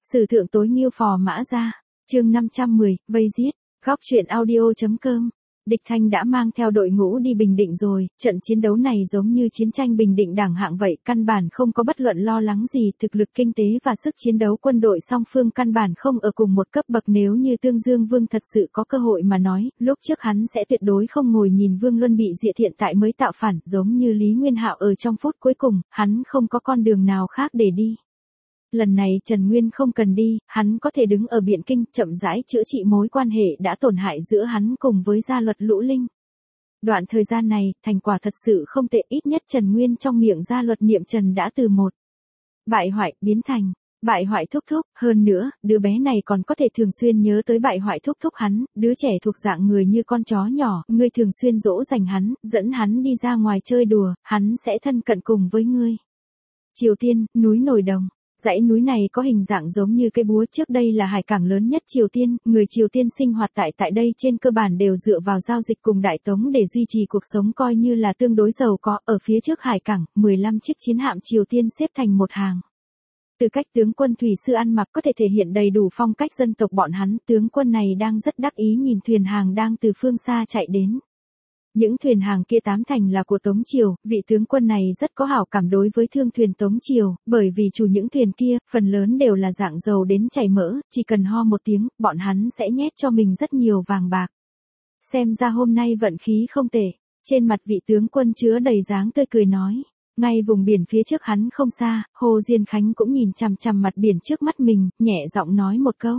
Sử thượng tối Ngưu Phò Mã Gia, chương 510, vây giết, góc truyện audio.com. Địch Thanh đã mang theo đội ngũ đi Bình Định rồi, trận chiến đấu này giống như chiến tranh Bình Định đẳng hạng vậy, căn bản không có bất luận lo lắng gì, thực lực kinh tế và sức chiến đấu quân đội song phương căn bản không ở cùng một cấp bậc. Nếu như Tương Dương Vương thật sự có cơ hội mà nói, lúc trước hắn sẽ tuyệt đối không ngồi nhìn Vương Luân bị diệt, hiện tại mới tạo phản, giống như Lý Nguyên Hạo ở trong phút cuối cùng, hắn không có con đường nào khác để đi. Lần này Trần Nguyên không cần đi, hắn có thể đứng ở Biện Kinh, chậm rãi chữa trị mối quan hệ đã tổn hại giữa hắn cùng với gia luật Lũ Linh. Đoạn thời gian này, thành quả thật sự không tệ, ít nhất Trần Nguyên trong miệng gia luật Niệm Trần đã từ một bại hoại biến thành bại hoại thúc thúc, hơn nữa, đứa bé này còn có thể thường xuyên nhớ tới bại hoại thúc thúc hắn, đứa trẻ thuộc dạng người như con chó nhỏ, ngươi thường xuyên dỗ dành hắn, dẫn hắn đi ra ngoài chơi đùa, hắn sẽ thân cận cùng với ngươi. Triều Tiên, núi Nổi Đồng. Dãy núi này có hình dạng giống như cây búa, trước đây là hải cảng lớn nhất Triều Tiên, người Triều Tiên sinh hoạt tại đây trên cơ bản đều dựa vào giao dịch cùng Đại Tống để duy trì cuộc sống, coi như là tương đối giàu có. Ở phía trước hải cảng, 15 chiếc chiến hạm Triều Tiên xếp thành một hàng. Từ cách tướng quân thủy sư ăn mặc có thể thể hiện đầy đủ phong cách dân tộc bọn hắn, tướng quân này đang rất đắc ý nhìn thuyền hàng đang từ phương xa chạy đến. Những thuyền hàng kia tám thành là của Tống Triều, vị tướng quân này rất có hảo cảm đối với thương thuyền Tống Triều, bởi vì chủ những thuyền kia, phần lớn đều là dạng giàu đến chảy mỡ, chỉ cần ho một tiếng, bọn hắn sẽ nhét cho mình rất nhiều vàng bạc. Xem ra hôm nay vận khí không tệ, trên mặt vị tướng quân chứa đầy dáng tươi cười nói. Ngay vùng biển phía trước hắn không xa, Hồ Diên Khánh cũng nhìn chằm chằm mặt biển trước mắt mình, nhẹ giọng nói một câu.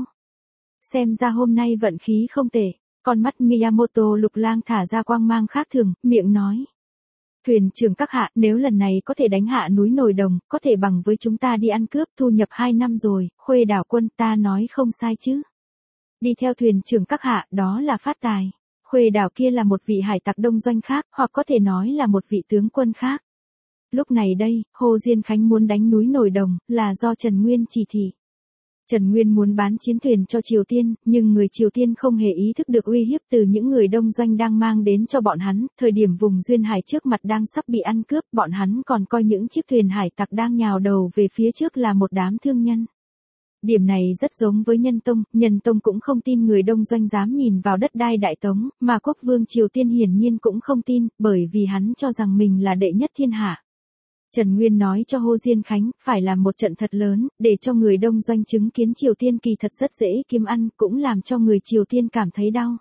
Xem ra hôm nay vận khí không tệ. Con mắt Miyamoto Lục Lang thả ra quang mang khác thường, miệng nói. Thuyền trưởng các hạ, nếu lần này có thể đánh hạ núi Nổi Đồng, có thể bằng với chúng ta đi ăn cướp, thu nhập 2 năm rồi, Khuê đảo quân, ta nói không sai chứ. Đi theo thuyền trưởng các hạ, đó là phát tài. Khuê đảo kia là một vị hải tặc đông doanh khác, hoặc có thể nói là một vị tướng quân khác. Lúc này đây, Hồ Diên Khánh muốn đánh núi Nổi Đồng, là do Trần Nguyên chỉ thị. Trần Nguyên muốn bán chiến thuyền cho Triều Tiên, nhưng người Triều Tiên không hề ý thức được uy hiếp từ những người đông doanh đang mang đến cho bọn hắn, thời điểm vùng duyên hải trước mặt đang sắp bị ăn cướp, bọn hắn còn coi những chiếc thuyền hải tặc đang nhào đầu về phía trước là một đám thương nhân. Điểm này rất giống với Nhân Tông cũng không tin người đông doanh dám nhìn vào đất đai Đại Tống, mà quốc vương Triều Tiên hiển nhiên cũng không tin, bởi vì hắn cho rằng mình là đệ nhất thiên hạ. Trần Nguyên nói cho Hồ Diên Khánh, phải làm một trận thật lớn, để cho người đông doanh chứng kiến Triều Tiên kỳ thật rất dễ kiếm ăn, cũng làm cho người Triều Tiên cảm thấy đau.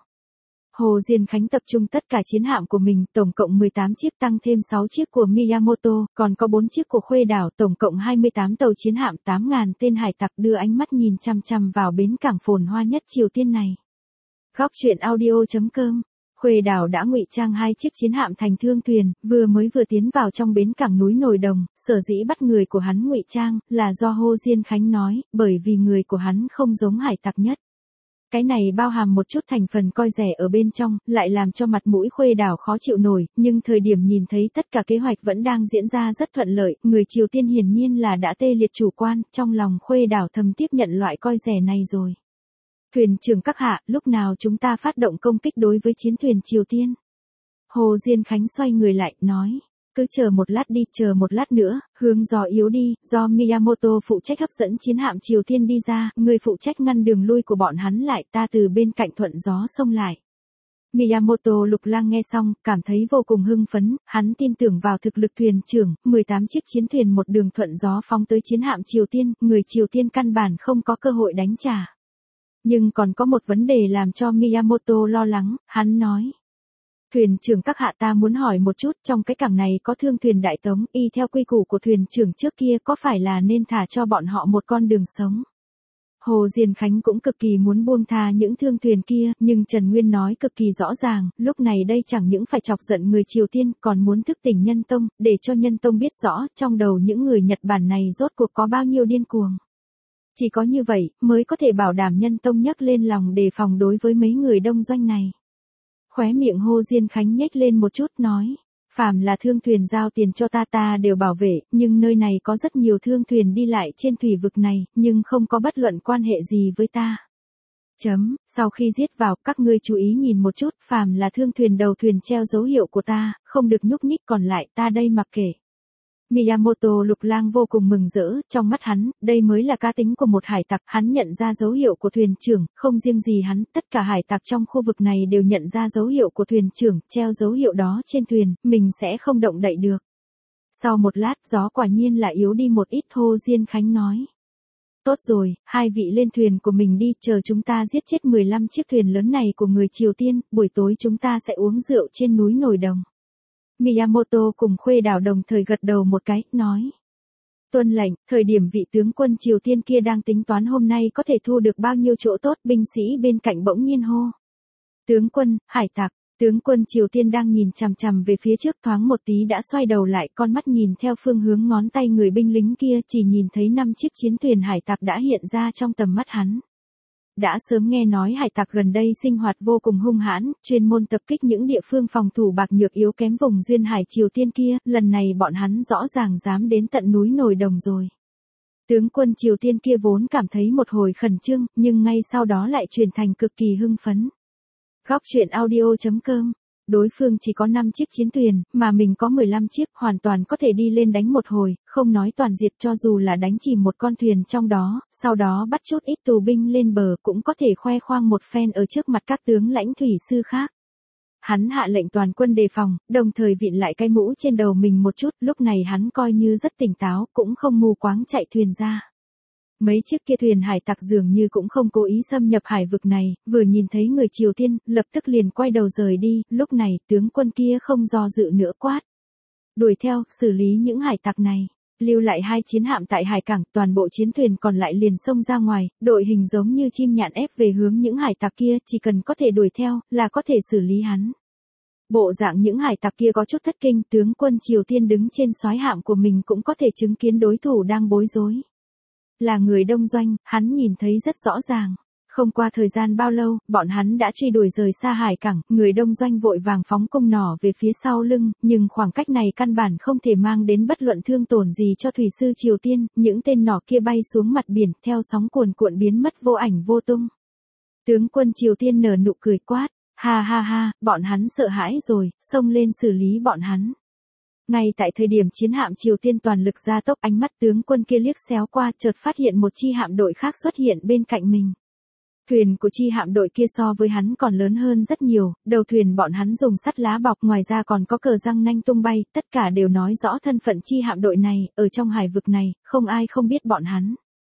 Hồ Diên Khánh tập trung tất cả chiến hạm của mình, tổng cộng 18 chiếc tăng thêm 6 chiếc của Miyamoto, còn có 4 chiếc của Khuê đảo, tổng cộng 28 tàu chiến hạm, 8.000 tên hải tặc, đưa ánh mắt nhìn chăm chăm vào bến cảng phồn hoa nhất Triều Tiên này. Góc truyện audio.com. Khuê đảo đã ngụy trang 2 chiếc chiến hạm thành thương thuyền, vừa tiến vào trong bến cảng núi Nổi Đồng, sở dĩ bắt người của hắn ngụy trang, là do Hồ Diên Khánh nói, bởi vì người của hắn không giống hải tặc nhất. Cái này bao hàm một chút thành phần coi rẻ ở bên trong, lại làm cho mặt mũi Khuê đảo khó chịu nổi, nhưng thời điểm nhìn thấy tất cả kế hoạch vẫn đang diễn ra rất thuận lợi, người Triều Tiên hiển nhiên là đã tê liệt chủ quan, trong lòng Khuê đảo thầm tiếp nhận loại coi rẻ này rồi. Thuyền trưởng các hạ, lúc nào chúng ta phát động công kích đối với chiến thuyền Triều Tiên? Hồ Diên Khánh xoay người lại, nói. Cứ chờ một lát đi, chờ một lát nữa, hướng gió yếu đi, do Miyamoto phụ trách hấp dẫn chiến hạm Triều Tiên đi ra, người phụ trách ngăn đường lui của bọn hắn lại, ta từ bên cạnh thuận gió xông lại. Miyamoto Lục Lang nghe xong, cảm thấy vô cùng hưng phấn, hắn tin tưởng vào thực lực thuyền trưởng, 18 chiếc chiến thuyền một đường thuận gió phóng tới chiến hạm Triều Tiên, người Triều Tiên căn bản không có cơ hội đánh trả. Nhưng còn có một vấn đề làm cho Miyamoto lo lắng, hắn nói. Thuyền trưởng các hạ, ta muốn hỏi một chút, trong cái cảng này có thương thuyền Đại Tống, y theo quy củ của thuyền trưởng trước kia có phải là nên thả cho bọn họ một con đường sống? Hồ Diên Khánh cũng cực kỳ muốn buông tha những thương thuyền kia, nhưng Trần Nguyên nói cực kỳ rõ ràng, lúc này đây chẳng những phải chọc giận người Triều Tiên, còn muốn thức tỉnh Nhân Tông, để cho Nhân Tông biết rõ, trong đầu những người Nhật Bản này rốt cuộc có bao nhiêu điên cuồng. Chỉ có như vậy, mới có thể bảo đảm Nhân Tông nhấc lên lòng đề phòng đối với mấy người đông doanh này. Khóe miệng Hồ Diên Khánh nhếch lên một chút, nói. Phàm là thương thuyền giao tiền cho ta đều bảo vệ, nhưng nơi này có rất nhiều thương thuyền đi lại trên thủy vực này, nhưng không có bất luận quan hệ gì với ta. Sau khi giết vào, các ngươi chú ý nhìn một chút, phàm là thương thuyền đầu thuyền treo dấu hiệu của ta, không được nhúc nhích, còn lại ta đây mặc kệ. Miyamoto Lục Lang vô cùng mừng rỡ, trong mắt hắn, đây mới là cá tính của một hải tặc, hắn nhận ra dấu hiệu của thuyền trưởng, không riêng gì hắn, tất cả hải tặc trong khu vực này đều nhận ra dấu hiệu của thuyền trưởng, treo dấu hiệu đó trên thuyền, mình sẽ không động đậy được. Sau một lát, gió quả nhiên là yếu đi một ít, Hồ Diên Khánh nói. Tốt rồi, hai vị lên thuyền của mình đi, chờ chúng ta giết chết 15 chiếc thuyền lớn này của người Triều Tiên, buổi tối chúng ta sẽ uống rượu trên núi Nổi Đồng. Miyamoto cùng Khuê Đảo đồng thời gật đầu một cái, nói. Tuân lệnh, thời điểm vị tướng quân Triều Tiên kia đang tính toán hôm nay có thể thu được bao nhiêu chỗ tốt, binh sĩ bên cạnh bỗng nhiên hô. Tướng quân, hải tặc, tướng quân Triều Tiên đang nhìn chằm chằm về phía trước, thoáng một tí đã xoay đầu lại, con mắt nhìn theo phương hướng ngón tay người binh lính kia, chỉ nhìn thấy 5 chiếc chiến thuyền hải tặc đã hiện ra trong tầm mắt hắn. Đã sớm nghe nói hải tặc gần đây sinh hoạt vô cùng hung hãn, chuyên môn tập kích những địa phương phòng thủ bạc nhược yếu kém vùng duyên hải Triều Tiên kia, lần này bọn hắn rõ ràng dám đến tận núi Nổi Đồng rồi. Tướng quân Triều Tiên kia vốn cảm thấy một hồi khẩn trương, nhưng ngay sau đó lại chuyển thành cực kỳ hưng phấn. Góc truyện audio.com. Đối phương chỉ có 5 chiếc chiến thuyền, mà mình có 15 chiếc, hoàn toàn có thể đi lên đánh một hồi, không nói toàn diệt, cho dù là đánh chỉ một con thuyền trong đó, sau đó bắt chút ít tù binh lên bờ cũng có thể khoe khoang một phen ở trước mặt các tướng lãnh thủy sư khác. Hắn hạ lệnh toàn quân đề phòng, đồng thời vịn lại cái mũ trên đầu mình một chút, lúc này hắn coi như rất tỉnh táo, cũng không mù quáng chạy thuyền ra. Mấy chiếc kia thuyền hải tặc dường như cũng không cố ý xâm nhập hải vực này, vừa nhìn thấy người Triều Tiên, lập tức liền quay đầu rời đi, lúc này tướng quân kia không do dự nữa quát. Đuổi theo, xử lý những hải tặc này. Lưu lại 2 chiến hạm tại hải cảng, toàn bộ chiến thuyền còn lại liền xông ra ngoài, đội hình giống như chim nhạn ép về hướng những hải tặc kia, chỉ cần có thể đuổi theo, là có thể xử lý hắn. Bộ dạng những hải tặc kia có chút thất kinh, tướng quân Triều Tiên đứng trên soái hạm của mình cũng có thể chứng kiến đối thủ đang bối rối. Là người Đông Doanh, hắn nhìn thấy rất rõ ràng. Không qua thời gian bao lâu, bọn hắn đã truy đuổi rời xa hải cảng, người Đông Doanh vội vàng phóng cung nỏ về phía sau lưng, nhưng khoảng cách này căn bản không thể mang đến bất luận thương tổn gì cho thủy sư Triều Tiên, những tên nỏ kia bay xuống mặt biển, theo sóng cuồn cuộn biến mất vô ảnh vô tung. Tướng quân Triều Tiên nở nụ cười quát, ha ha ha, bọn hắn sợ hãi rồi, xông lên xử lý bọn hắn. Ngay tại thời điểm chiến hạm Triều Tiên toàn lực gia tốc, ánh mắt tướng quân kia liếc xéo qua, chợt phát hiện một chi hạm đội khác xuất hiện bên cạnh mình. Thuyền của chi hạm đội kia so với hắn còn lớn hơn rất nhiều, đầu thuyền bọn hắn dùng sắt lá bọc, ngoài ra còn có cờ răng nanh tung bay, tất cả đều nói rõ thân phận chi hạm đội này, ở trong hải vực này, không ai không biết bọn hắn.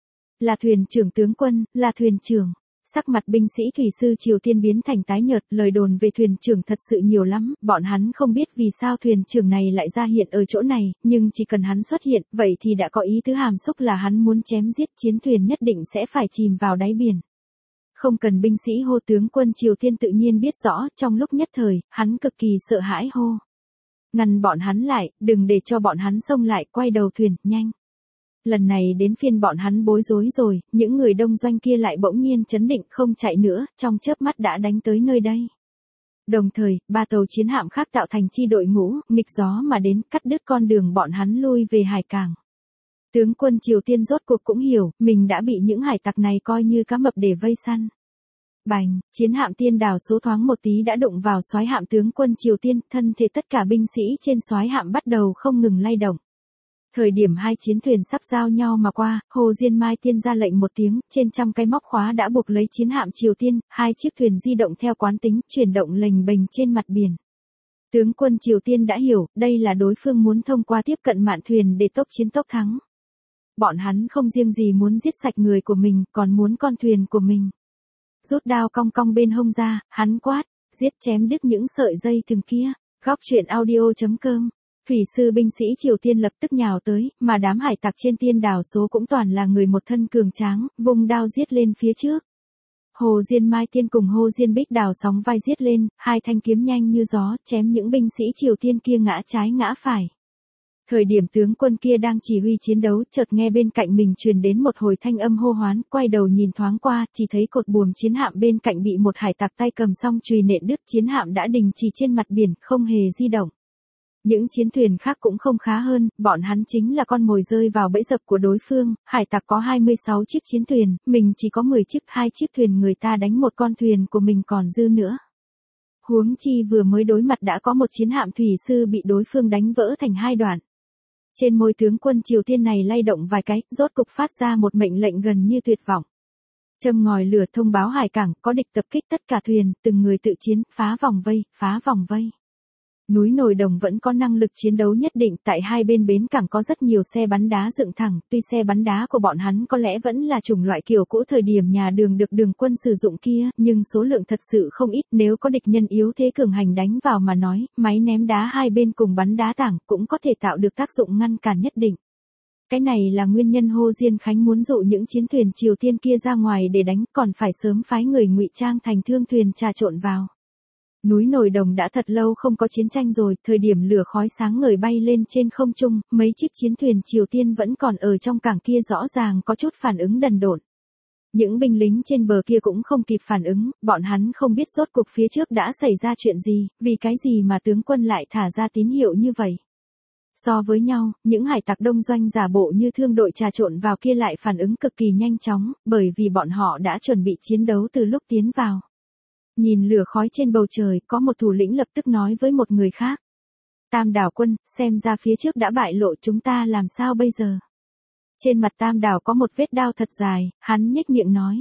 Là thuyền trưởng tướng quân, là thuyền trưởng. Sắc mặt binh sĩ thủy sư Triều Tiên biến thành tái nhợt, lời đồn về thuyền trưởng thật sự nhiều lắm, bọn hắn không biết vì sao thuyền trưởng này lại ra hiện ở chỗ này, nhưng chỉ cần hắn xuất hiện, vậy thì đã có ý tứ hàm xúc là hắn muốn chém giết, chiến thuyền nhất định sẽ phải chìm vào đáy biển. Không cần binh sĩ hô, tướng quân Triều Tiên tự nhiên biết rõ, trong lúc nhất thời, hắn cực kỳ sợ hãi hô. Ngăn bọn hắn lại, đừng để cho bọn hắn xông lại, quay đầu thuyền, nhanh. Lần này đến phiên bọn hắn bối rối rồi, những người Đông Doanh kia lại bỗng nhiên chấn định không chạy nữa, trong chớp mắt đã đánh tới nơi đây. Đồng thời, 3 tàu chiến hạm khác tạo thành chi đội ngũ, nghịch gió mà đến, cắt đứt con đường bọn hắn lui về hải cảng. Tướng quân Triều Tiên rốt cuộc cũng hiểu, mình đã bị những hải tặc này coi như cá mập để vây săn. Bành, chiến hạm Tiên Đảo số thoáng một tí đã đụng vào soái hạm tướng quân Triều Tiên, thân thể tất cả binh sĩ trên soái hạm bắt đầu không ngừng lay động. Thời điểm 2 chiến thuyền sắp giao nhau mà qua, Hồ Diên Mai Tiên ra lệnh một tiếng, trên trăm cái móc khóa đã buộc lấy chiến hạm Triều Tiên, 2 chiếc thuyền di động theo quán tính, chuyển động lềnh bềnh trên mặt biển. Tướng quân Triều Tiên đã hiểu, đây là đối phương muốn thông qua tiếp cận mạn thuyền để tốc chiến tốc thắng. Bọn hắn không riêng gì muốn giết sạch người của mình, còn muốn con thuyền của mình. Rút đao cong cong bên hông ra, hắn quát, giết chém đứt những sợi dây thừng kia. Góc truyện audio.com. Thủy sư binh sĩ Triều Tiên lập tức nhào tới, mà đám hải tặc trên Tiên Đảo số cũng toàn là người một thân cường tráng, vùng đao giết lên phía trước. Hồ Diên Mai Tiên cùng Hồ Diên Bích Đào sóng vai giết lên, 2 thanh kiếm nhanh như gió, chém những binh sĩ Triều Tiên kia ngã trái ngã phải. Thời điểm tướng quân kia đang chỉ huy chiến đấu, chợt nghe bên cạnh mình truyền đến một hồi thanh âm hô hoán, quay đầu nhìn thoáng qua, chỉ thấy cột buồm chiến hạm bên cạnh bị một hải tặc tay cầm song chùy nện đứt, chiến hạm đã đình chỉ trên mặt biển, không hề di động. Những chiến thuyền khác cũng không khá hơn, bọn hắn chính là con mồi rơi vào bẫy dập của đối phương, hải tặc có 26 chiếc chiến thuyền, mình chỉ có 10 chiếc, 2 chiếc thuyền người ta đánh một con thuyền của mình còn dư nữa. Huống chi vừa mới đối mặt đã có một chiến hạm thủy sư bị đối phương đánh vỡ thành 2 đoạn. Trên môi tướng quân Triều Tiên này lay động vài cái, rốt cục phát ra một mệnh lệnh gần như tuyệt vọng. Châm ngòi lửa thông báo hải cảng, có địch tập kích tất cả thuyền, từng người tự chiến, phá vòng vây, phá vòng vây. Núi Nồi Đồng vẫn có năng lực chiến đấu nhất định, tại hai bên bến cảng có rất nhiều xe bắn đá dựng thẳng, tuy xe bắn đá của bọn hắn có lẽ vẫn là chủng loại kiểu cũ thời điểm nhà Đường được Đường quân sử dụng kia, nhưng số lượng thật sự không ít, nếu có địch nhân yếu thế cường hành đánh vào mà nói, máy ném đá hai bên cùng bắn đá tảng cũng có thể tạo được tác dụng ngăn cản nhất định. Cái này là nguyên nhân Hồ Diên Khánh muốn dụ những chiến thuyền Triều Tiên kia ra ngoài để đánh, còn phải sớm phái người ngụy trang thành thương thuyền trà trộn vào. Núi Nồi Đồng đã thật lâu không có chiến tranh rồi, thời điểm lửa khói sáng ngời bay lên trên không trung, mấy chiếc chiến thuyền Triều Tiên vẫn còn ở trong cảng kia rõ ràng có chút phản ứng đần độn. Những binh lính trên bờ kia cũng không kịp phản ứng, bọn hắn không biết rốt cuộc phía trước đã xảy ra chuyện gì, vì cái gì mà tướng quân lại thả ra tín hiệu như vậy. So với nhau, những hải tặc đông doanh giả bộ như thương đội trà trộn vào kia lại phản ứng cực kỳ nhanh chóng, bởi vì bọn họ đã chuẩn bị chiến đấu từ lúc tiến vào. Nhìn lửa khói trên bầu trời, có một thủ lĩnh lập tức nói với một người khác. Tam đảo quân, xem ra phía trước đã bại lộ, chúng ta làm sao bây giờ? Trên mặt Tam đảo có một vết đao thật dài, hắn nhếch miệng nói.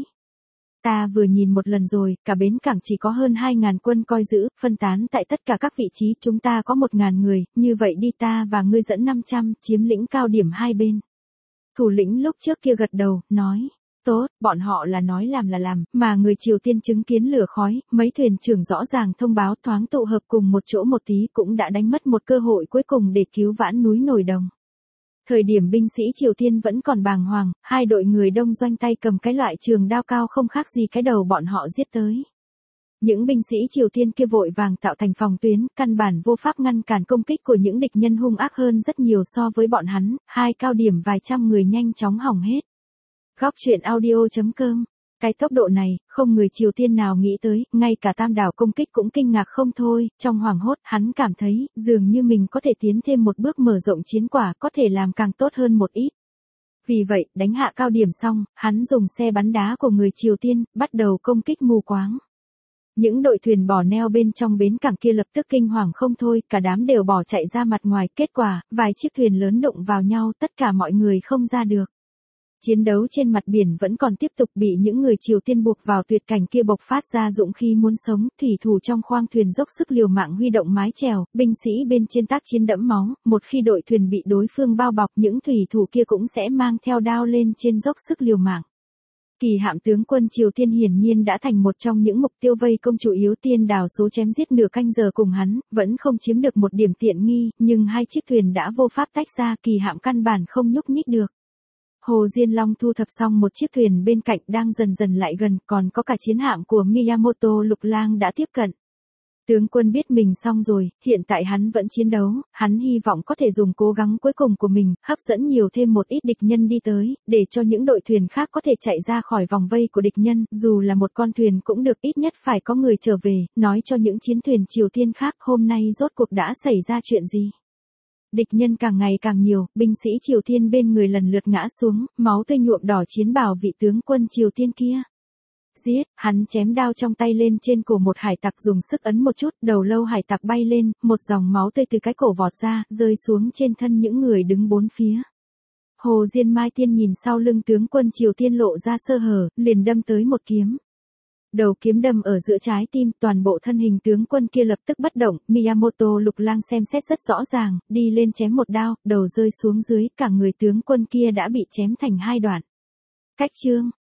Ta vừa nhìn một lần rồi, cả bến cảng chỉ có hơn 2.000 quân coi giữ, phân tán tại tất cả các vị trí, chúng ta có 1.000 người, như vậy đi ta và ngươi dẫn 500, chiếm lĩnh cao điểm hai bên. Thủ lĩnh lúc trước kia gật đầu, nói. Tốt, bọn họ là nói làm là làm, mà người Triều Tiên chứng kiến lửa khói, mấy thuyền trưởng rõ ràng thông báo thoáng tụ hợp cùng một chỗ một tí cũng đã đánh mất một cơ hội cuối cùng để cứu vãn núi Nồi Đồng. Thời điểm binh sĩ Triều Tiên vẫn còn bàng hoàng, hai đội người đông doanh tay cầm cái loại trường đao cao không khác gì cái đầu bọn họ giết tới. Những binh sĩ Triều Tiên kia vội vàng tạo thành phòng tuyến, căn bản vô pháp ngăn cản công kích của những địch nhân hung ác hơn rất nhiều so với bọn hắn, hai cao điểm vài trăm người nhanh chóng hỏng hết. Góc truyện audio.com. Cái tốc độ này, không người Triều Tiên nào nghĩ tới, ngay cả Tam đảo công kích cũng kinh ngạc không thôi, trong hoảng hốt, hắn cảm thấy, dường như mình có thể tiến thêm một bước mở rộng chiến quả, có thể làm càng tốt hơn một ít. Vì vậy, đánh hạ cao điểm xong, hắn dùng xe bắn đá của người Triều Tiên, bắt đầu công kích mù quáng. Những đội thuyền bỏ neo bên trong bến cảng kia lập tức kinh hoàng không thôi, cả đám đều bỏ chạy ra mặt ngoài, kết quả, vài chiếc thuyền lớn đụng vào nhau, tất cả mọi người không ra được. Chiến đấu trên mặt biển vẫn còn tiếp tục, bị những người Triều Tiên buộc vào tuyệt cảnh kia bộc phát ra dũng khí muốn sống, thủy thủ trong khoang thuyền dốc sức liều mạng huy động mái chèo, binh sĩ bên trên tác chiến đẫm máu, một khi đội thuyền bị đối phương bao bọc, những thủy thủ kia cũng sẽ mang theo đao lên trên dốc sức liều mạng. Kỳ hạm tướng quân Triều Tiên hiển nhiên đã thành một trong những mục tiêu vây công chủ yếu, Tiên đào số chém giết nửa canh giờ cùng hắn, vẫn không chiếm được một điểm tiện nghi, nhưng hai chiếc thuyền đã vô pháp tách ra, kỳ hạm căn bản không nhúc nhích được. Hồ Diên Long thu thập xong một chiếc thuyền bên cạnh đang dần dần lại gần, còn có cả chiến hạm của Miyamoto Lục Lang đã tiếp cận. Tướng quân biết mình xong rồi, hiện tại hắn vẫn chiến đấu, hắn hy vọng có thể dùng cố gắng cuối cùng của mình, hấp dẫn nhiều thêm một ít địch nhân đi tới, để cho những đội thuyền khác có thể chạy ra khỏi vòng vây của địch nhân, dù là một con thuyền cũng được, ít nhất phải có người trở về, nói cho những chiến thuyền Triều Tiên khác hôm nay rốt cuộc đã xảy ra chuyện gì. Địch nhân càng ngày càng nhiều, binh sĩ Triều Tiên bên người lần lượt ngã xuống, máu tươi nhuộm đỏ chiến bào vị tướng quân Triều Tiên kia. Giết, hắn chém đao trong tay lên trên cổ một hải tặc, dùng sức ấn một chút, đầu lâu hải tặc bay lên, một dòng máu tươi từ cái cổ vọt ra, rơi xuống trên thân những người đứng bốn phía. Hồ Diên Mai Tiên nhìn sau lưng tướng quân Triều Tiên lộ ra sơ hở, liền đâm tới một kiếm. Đầu kiếm đâm ở giữa trái tim, toàn bộ thân hình tướng quân kia lập tức bất động, Miyamoto Lục Lang xem xét rất rõ ràng, đi lên chém một đao, đầu rơi xuống dưới, cả người tướng quân kia đã bị chém thành hai đoạn. Cách chương